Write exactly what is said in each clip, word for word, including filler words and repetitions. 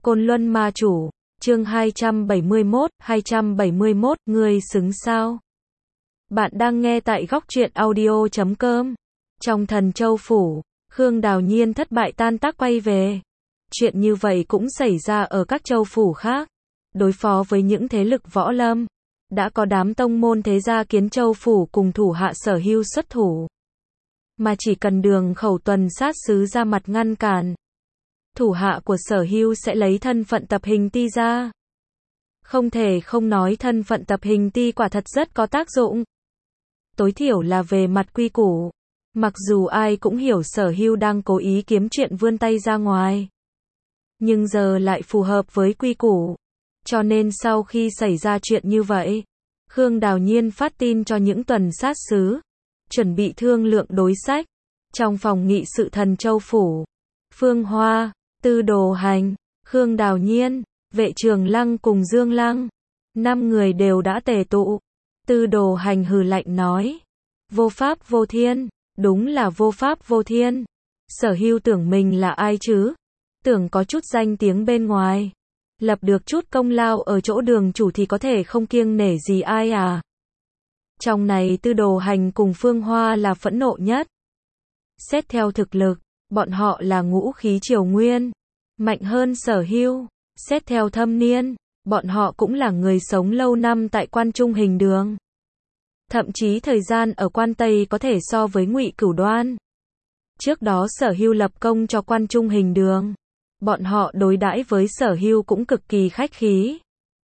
Côn Luân Ma Chủ, chương hai trăm bảy mươi mốt, hai trăm bảy mươi mốt, ngươi xứng sao? Bạn đang nghe tại góc truyện audio chấm com. Trong Thần Châu Phủ, Khương Đào Nhiên thất bại tan tác quay về. Chuyện như vậy cũng xảy ra ở các châu phủ khác. Đối phó với những thế lực võ lâm, đã có đám tông môn thế gia Kiến Châu Phủ cùng thủ hạ Sở Hưu xuất thủ. Mà chỉ cần Đường Khẩu tuần sát sứ ra mặt ngăn cản, thủ hạ của Sở Hưu sẽ lấy thân phận tập hình ti ra. Không thể không nói thân phận tập hình ti quả thật rất có tác dụng. Tối thiểu là về mặt quy củ. Mặc dù ai cũng hiểu Sở Hưu đang cố ý kiếm chuyện vươn tay ra ngoài, nhưng giờ lại phù hợp với quy củ. Cho nên sau khi xảy ra chuyện như vậy, Khương Đào Nhiên phát tin cho những tuần sát sứ, chuẩn bị thương lượng đối sách. Trong phòng nghị sự Thần Châu Phủ, Phương Hoa, Tư Đồ Hành, Khương Đào Nhiên, Vệ Trường Lăng cùng Dương Lăng, năm người đều đã tề tụ. Tư Đồ Hành hừ lạnh nói, vô pháp vô thiên, đúng là vô pháp vô thiên. Sở Hưu tưởng mình là ai chứ? Tưởng có chút danh tiếng bên ngoài, lập được chút công lao ở chỗ đường chủ thì có thể không kiêng nể gì ai à? Trong này Tư Đồ Hành cùng Phương Hoa là phẫn nộ nhất. Xét theo thực lực, bọn họ là ngũ khí triều nguyên, mạnh hơn Sở Hưu. Xét theo thâm niên, bọn họ cũng là người sống lâu năm tại Quan Trung Hình Đường. Thậm chí thời gian ở Quan Tây có thể so với Ngụy Cửu Đoan. Trước đó Sở Hưu lập công cho Quan Trung Hình Đường, bọn họ đối đãi với Sở Hưu cũng cực kỳ khách khí.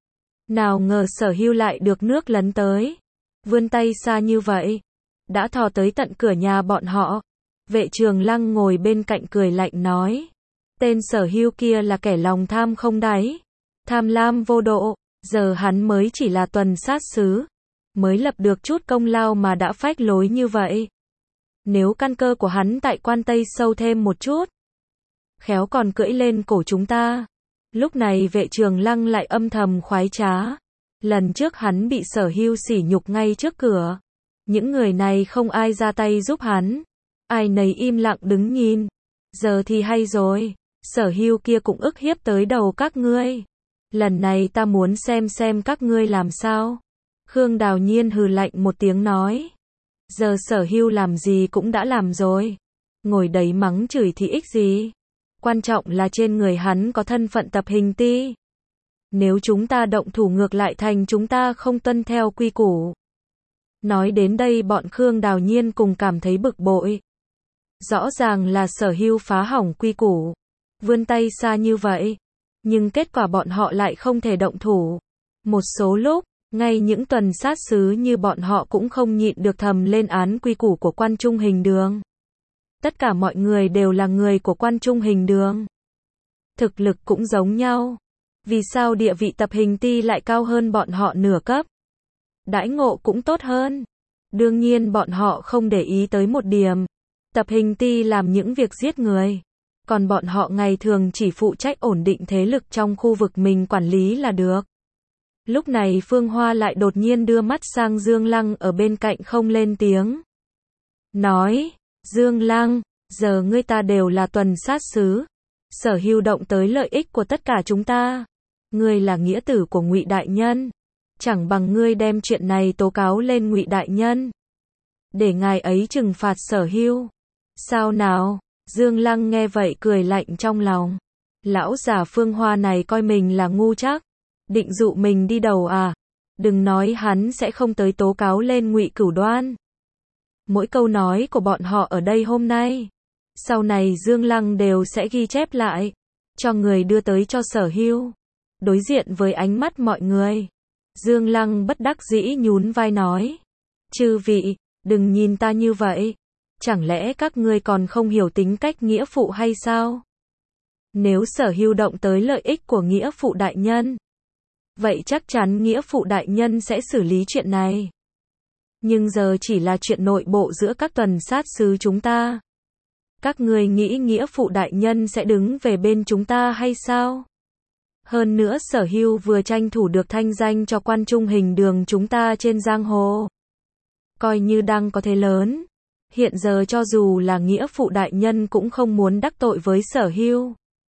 Nào ngờ Sở Hưu lại được nước lấn tới, vươn tay xa như vậy, đã thò tới tận cửa nhà bọn họ. Vệ Trường Lăng ngồi bên cạnh cười lạnh nói, tên Sở Hưu kia là kẻ lòng tham không đáy, tham lam vô độ, giờ hắn mới chỉ là tuần sát sứ, mới lập được chút công lao mà đã phách lối như vậy. Nếu căn cơ của hắn tại Quan Tây sâu thêm một chút, khéo còn cưỡi lên cổ chúng ta. Lúc này Vệ Trường Lăng lại âm thầm khoái trá. Lần trước hắn bị Sở Hưu sỉ nhục ngay trước cửa, những người này không ai ra tay giúp hắn, ai nấy im lặng đứng nhìn. Giờ thì hay rồi, Sở Hưu kia cũng ức hiếp tới đầu các ngươi. Lần này ta muốn xem xem các ngươi làm sao. Khương Đào Nhiên hừ lạnh một tiếng nói, giờ Sở Hưu làm gì cũng đã làm rồi, ngồi đấy mắng chửi thì ích gì. Quan trọng là trên người hắn có thân phận tập hình ti. Nếu chúng ta động thủ ngược lại thành chúng ta không tuân theo quy củ. Nói đến đây bọn Khương Đào Nhiên cùng cảm thấy bực bội. Rõ ràng là Sở Hưu phá hỏng quy củ, vươn tay xa như vậy, nhưng kết quả bọn họ lại không thể động thủ. Một số lúc, ngay những tuần sát sứ như bọn họ cũng không nhịn được thầm lên án quy củ của Quan Trung Hình Đường. Tất cả mọi người đều là người của Quan Trung Hình Đường, thực lực cũng giống nhau. Vì sao địa vị tập hình ti lại cao hơn bọn họ nửa cấp? Đãi ngộ cũng tốt hơn. Đương nhiên bọn họ không để ý tới một điểm. Tập hình ti làm những việc giết người, còn bọn họ ngày thường chỉ phụ trách ổn định thế lực trong khu vực mình quản lý là được. Lúc này Phương Hoa lại đột nhiên đưa mắt sang Dương Lăng ở bên cạnh không lên tiếng. Nói, Dương Lăng, giờ ngươi ta đều là tuần sát sứ. Sở Hưu động tới lợi ích của tất cả chúng ta. Ngươi là nghĩa tử của Ngụy Đại Nhân. Chẳng bằng ngươi đem chuyện này tố cáo lên Ngụy Đại Nhân, để ngài ấy trừng phạt Sở Hưu. Sao nào? Dương Lăng nghe vậy cười lạnh trong lòng. Lão già Phương Hoa này coi mình là ngu chắc, định dụ mình đi đầu à? Đừng nói hắn sẽ không tới tố cáo lên Ngụy Cửu Đoan. Mỗi câu nói của bọn họ ở đây hôm nay, sau này Dương Lăng đều sẽ ghi chép lại, cho người đưa tới cho Sở Hưu. Đối diện với ánh mắt mọi người, Dương Lăng bất đắc dĩ nhún vai nói, chư vị, đừng nhìn ta như vậy. Chẳng lẽ các ngươi còn không hiểu tính cách nghĩa phụ hay sao? Nếu Sở Hưu động tới lợi ích của nghĩa phụ đại nhân, vậy chắc chắn nghĩa phụ đại nhân sẽ xử lý chuyện này. Nhưng giờ chỉ là chuyện nội bộ giữa các tuần sát sứ chúng ta. Các ngươi nghĩ nghĩa phụ đại nhân sẽ đứng về bên chúng ta hay sao? Hơn nữa Sở Hưu vừa tranh thủ được thanh danh cho Quan Trung Hình Đường chúng ta trên giang hồ, coi như đang có thế lớn. Hiện giờ cho dù là nghĩa phụ đại nhân cũng không muốn đắc tội với Sở Hưu.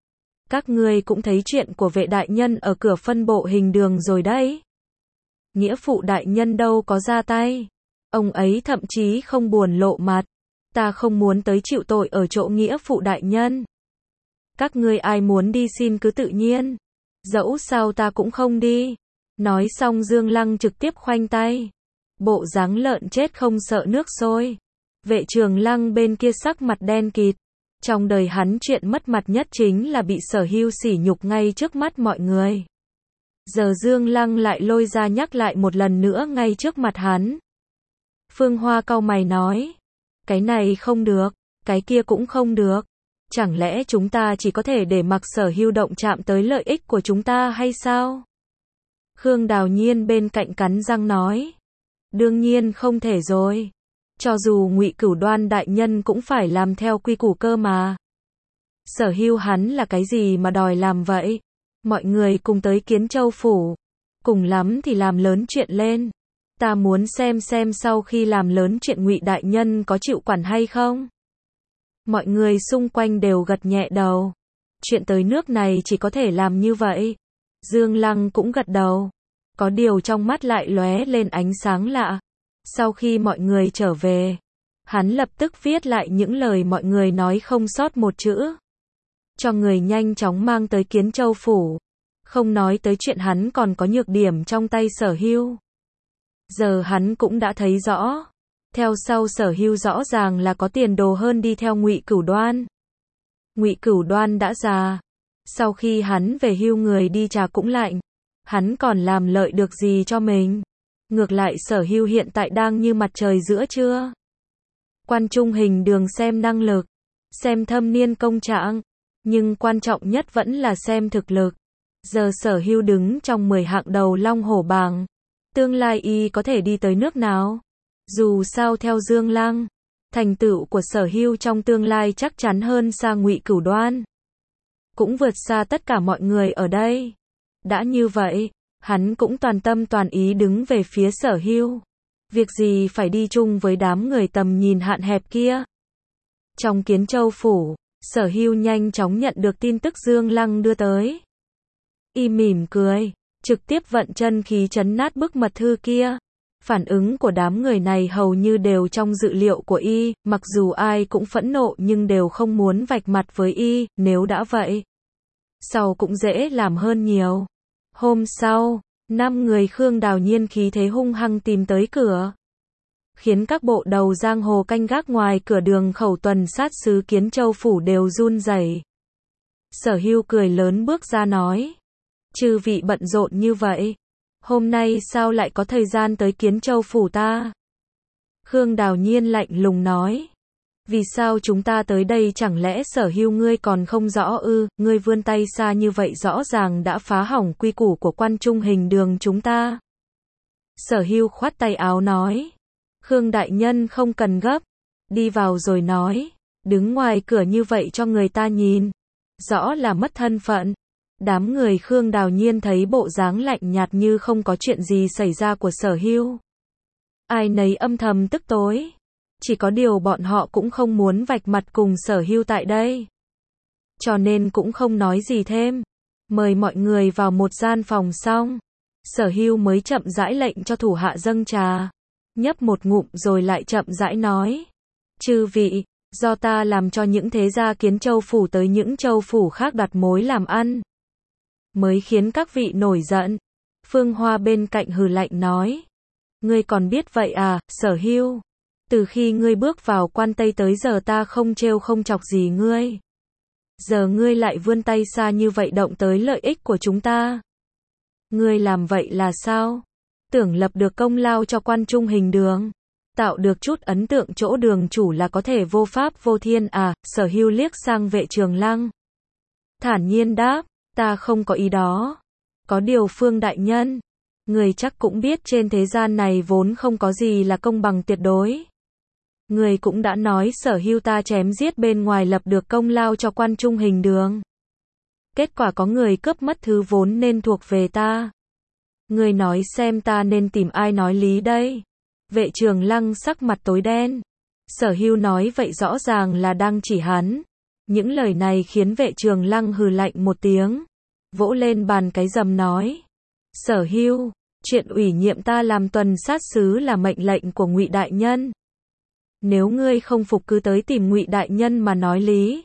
Các ngươi cũng thấy chuyện của vệ đại nhân ở cửa phân bộ hình đường rồi đấy. Nghĩa phụ đại nhân đâu có ra tay. Ông ấy thậm chí không buồn lộ mặt. Ta không muốn tới chịu tội ở chỗ nghĩa phụ đại nhân. Các ngươi ai muốn đi xin cứ tự nhiên. Dẫu sao ta cũng không đi. Nói xong Dương Lăng trực tiếp khoanh tay. Bộ dáng lợn chết không sợ nước sôi. Vệ Trường Lăng bên kia sắc mặt đen kịt. Trong đời hắn chuyện mất mặt nhất chính là bị Sở Hưu sỉ nhục ngay trước mắt mọi người. Giờ Dương Lăng lại lôi ra nhắc lại một lần nữa ngay trước mặt hắn. Phương Hoa cau mày nói. Cái này không được, cái kia cũng không được. Chẳng lẽ chúng ta chỉ có thể để mặc Sở Hưu động chạm tới lợi ích của chúng ta hay sao? Khương Đào Nhiên bên cạnh cắn răng nói. Đương nhiên không thể rồi. Cho dù Ngụy Cửu Đoan đại nhân cũng phải làm theo quy củ cơ mà. Sở Hưu hắn là cái gì mà đòi làm vậy? Mọi người cùng tới Kiến Châu phủ, cùng lắm thì làm lớn chuyện lên. Ta muốn xem xem sau khi làm lớn chuyện Ngụy đại nhân có chịu quản hay không. Mọi người xung quanh đều gật nhẹ đầu. Chuyện tới nước này chỉ có thể làm như vậy. Dương Lăng cũng gật đầu. Có điều trong mắt lại lóe lên ánh sáng lạ. Sau khi mọi người trở về, hắn lập tức viết lại những lời mọi người nói không sót một chữ. Cho người nhanh chóng mang tới Kiến Châu phủ. Không nói tới chuyện hắn còn có nhược điểm trong tay Sở Hưu. Giờ hắn cũng đã thấy rõ. Theo sau Sở Hưu rõ ràng là có tiền đồ hơn đi theo Ngụy Cửu Đoan. Ngụy Cửu Đoan đã già. Sau khi hắn về hưu người đi trà cũng lạnh. Hắn còn làm lợi được gì cho mình. Ngược lại Sở Hưu hiện tại đang như mặt trời giữa trưa. Quan trung hình đường xem năng lực, xem thâm niên công trạng, nhưng quan trọng nhất vẫn là xem thực lực. Giờ Sở Hưu đứng trong mười hạng đầu Long Hổ bảng. Tương lai y có thể đi tới nước nào? Dù sao theo Dương Lăng, thành tựu của Sở Hưu trong tương lai chắc chắn hơn xa Ngụy Cửu Đoan. Cũng vượt xa tất cả mọi người ở đây. Đã như vậy, hắn cũng toàn tâm toàn ý đứng về phía Sở Hưu. Việc gì phải đi chung với đám người tầm nhìn hạn hẹp kia. Trong Kiến Châu phủ, Sở Hưu nhanh chóng nhận được tin tức Dương Lăng đưa tới. Y mỉm cười, trực tiếp vận chân khí chấn nát bức mật thư kia. Phản ứng của đám người này hầu như đều trong dự liệu của y, mặc dù ai cũng phẫn nộ nhưng đều không muốn vạch mặt với y, nếu đã vậy. Sau cũng dễ làm hơn nhiều. Hôm sau, năm người Khương Đào Nhiên khí thế hung hăng tìm tới cửa. Khiến các bộ đầu giang hồ canh gác ngoài cửa đường khẩu tuần sát sứ Kiến Châu phủ đều run rẩy. Sở Hưu cười lớn bước ra nói. Chư vị bận rộn như vậy. Hôm nay sao lại có thời gian tới Kiến Châu phủ ta? Khương Đào Nhiên lạnh lùng nói. Vì sao chúng ta tới đây chẳng lẽ Sở Hưu ngươi còn không rõ ư, ngươi vươn tay xa như vậy rõ ràng đã phá hỏng quy củ của quan trung hình đường chúng ta. Sở Hưu khoát tay áo nói. Khương đại nhân không cần gấp, đi vào rồi nói, đứng ngoài cửa như vậy cho người ta nhìn, rõ là mất thân phận. Đám người Khương Đào Nhiên thấy bộ dáng lạnh nhạt như không có chuyện gì xảy ra của Sở Hưu. Ai nấy âm thầm tức tối. Chỉ có điều bọn họ cũng không muốn vạch mặt cùng Sở Hưu tại đây. Cho nên cũng không nói gì thêm. Mời mọi người vào một gian phòng xong. Sở Hưu mới chậm rãi lệnh cho thủ hạ dâng trà. Nhấp một ngụm rồi lại chậm rãi nói. Chư vị, do ta làm cho những thế gia Kiến Châu phủ tới những châu phủ khác đoạt mối làm ăn. Mới khiến các vị nổi giận. Phương Hoa bên cạnh hừ lạnh nói. Ngươi còn biết vậy à, Sở Hưu. Từ khi ngươi bước vào quan Tây tới giờ ta không trêu không chọc gì ngươi. Giờ ngươi lại vươn tay xa như vậy động tới lợi ích của chúng ta. Ngươi làm vậy là sao? Tưởng lập được công lao cho quan trung hình đường. Tạo được chút ấn tượng chỗ đường chủ là có thể vô pháp vô thiên à, Sở Hưu liếc sang Vệ Trường Lăng. Thản nhiên đáp, ta không có ý đó. Có điều Phương đại nhân, người chắc cũng biết trên thế gian này vốn không có gì là công bằng tuyệt đối. Người cũng đã nói Sở Hưu ta chém giết bên ngoài lập được công lao cho quan trung hình đường. Kết quả có người cướp mất thứ vốn nên thuộc về ta. Người nói xem ta nên tìm ai nói lý đây? Vệ Trường Lăng sắc mặt tối đen. Sở Hưu nói vậy rõ ràng là đang chỉ hắn. Những lời này khiến Vệ Trường Lăng hừ lạnh một tiếng, vỗ lên bàn cái rầm nói: Sở Hưu, chuyện ủy nhiệm ta làm tuần sát sứ là mệnh lệnh của Ngụy đại nhân. Nếu ngươi không phục cứ tới tìm Ngụy đại nhân mà nói lý.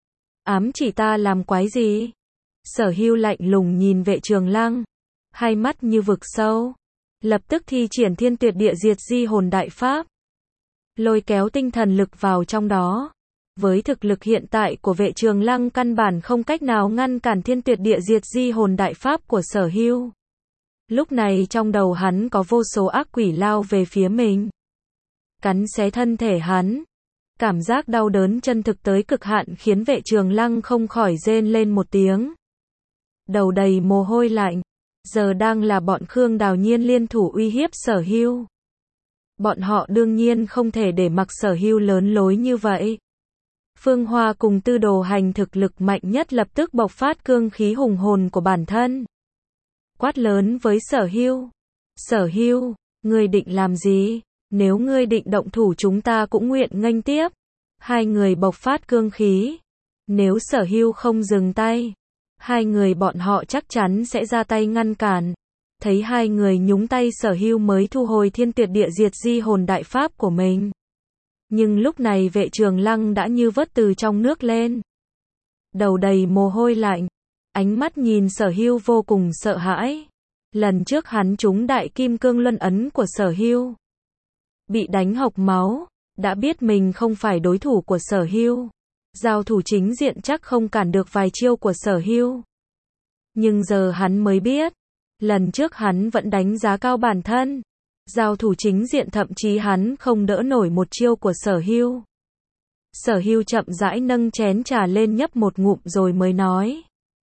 Ám chỉ ta làm quái gì? Sở Hưu lạnh lùng nhìn Vệ Trường Lăng, hai mắt như vực sâu, lập tức thi triển Thiên Tuyệt Địa Diệt Di Hồn đại pháp, lôi kéo tinh thần lực vào trong đó. Với thực lực hiện tại của Vệ Trường Lăng căn bản không cách nào ngăn cản Thiên Tuyệt Địa Diệt Di Hồn đại pháp của Sở Hưu. Lúc này trong đầu hắn có vô số ác quỷ lao về phía mình, cắn xé thân thể hắn. Cảm giác đau đớn chân thực tới cực hạn khiến Vệ Trường Lăng không khỏi rên lên một tiếng, đầu đầy mồ hôi lạnh. Giờ đang là bọn Khương Đào Nhiên liên thủ uy hiếp Sở Hưu. Bọn họ đương nhiên không thể để mặc Sở Hưu lớn lối như vậy. Phương Hoa cùng Tư Đồ Hành thực lực mạnh nhất lập tức bộc phát cương khí hùng hồn của bản thân, quát lớn với Sở Hưu: Sở Hưu, ngươi định làm gì? Nếu ngươi định động thủ chúng ta cũng nguyện nghênh tiếp. Hai người bộc phát cương khí. Nếu Sở Hưu không dừng tay, hai người bọn họ chắc chắn sẽ ra tay ngăn cản. Thấy hai người nhúng tay, Sở Hưu mới thu hồi Thiên Tuyệt Địa Diệt Di Hồn đại pháp của mình. Nhưng lúc này Vệ Trường Lăng đã như vớt từ trong nước lên, đầu đầy mồ hôi lạnh, ánh mắt nhìn Sở Hưu vô cùng sợ hãi. Lần trước hắn trúng Đại Kim Cương Luân ấn của Sở Hưu, bị đánh hộc máu, đã biết mình không phải đối thủ của Sở Hưu, giao thủ chính diện chắc không cản được vài chiêu của Sở Hưu. Nhưng giờ hắn mới biết, lần trước hắn vẫn đánh giá cao bản thân, giao thủ chính diện thậm chí hắn không đỡ nổi một chiêu của Sở Hưu. Sở Hưu chậm rãi nâng chén trà lên nhấp một ngụm rồi mới nói: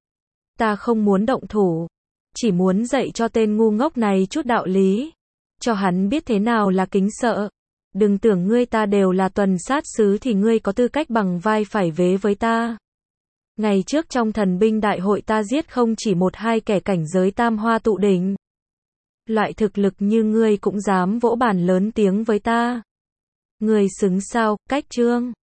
Ta không muốn động thủ, chỉ muốn dạy cho tên ngu ngốc này chút đạo lý, cho hắn biết thế nào là kính sợ. Đừng tưởng ngươi ta đều là tuần sát sứ thì ngươi có tư cách bằng vai phải vế với ta. Ngày trước trong thần binh đại hội ta giết không chỉ một hai kẻ cảnh giới tam hoa tụ đỉnh. Loại thực lực như ngươi cũng dám vỗ bàn lớn tiếng với ta. Ngươi xứng sao? Cách chương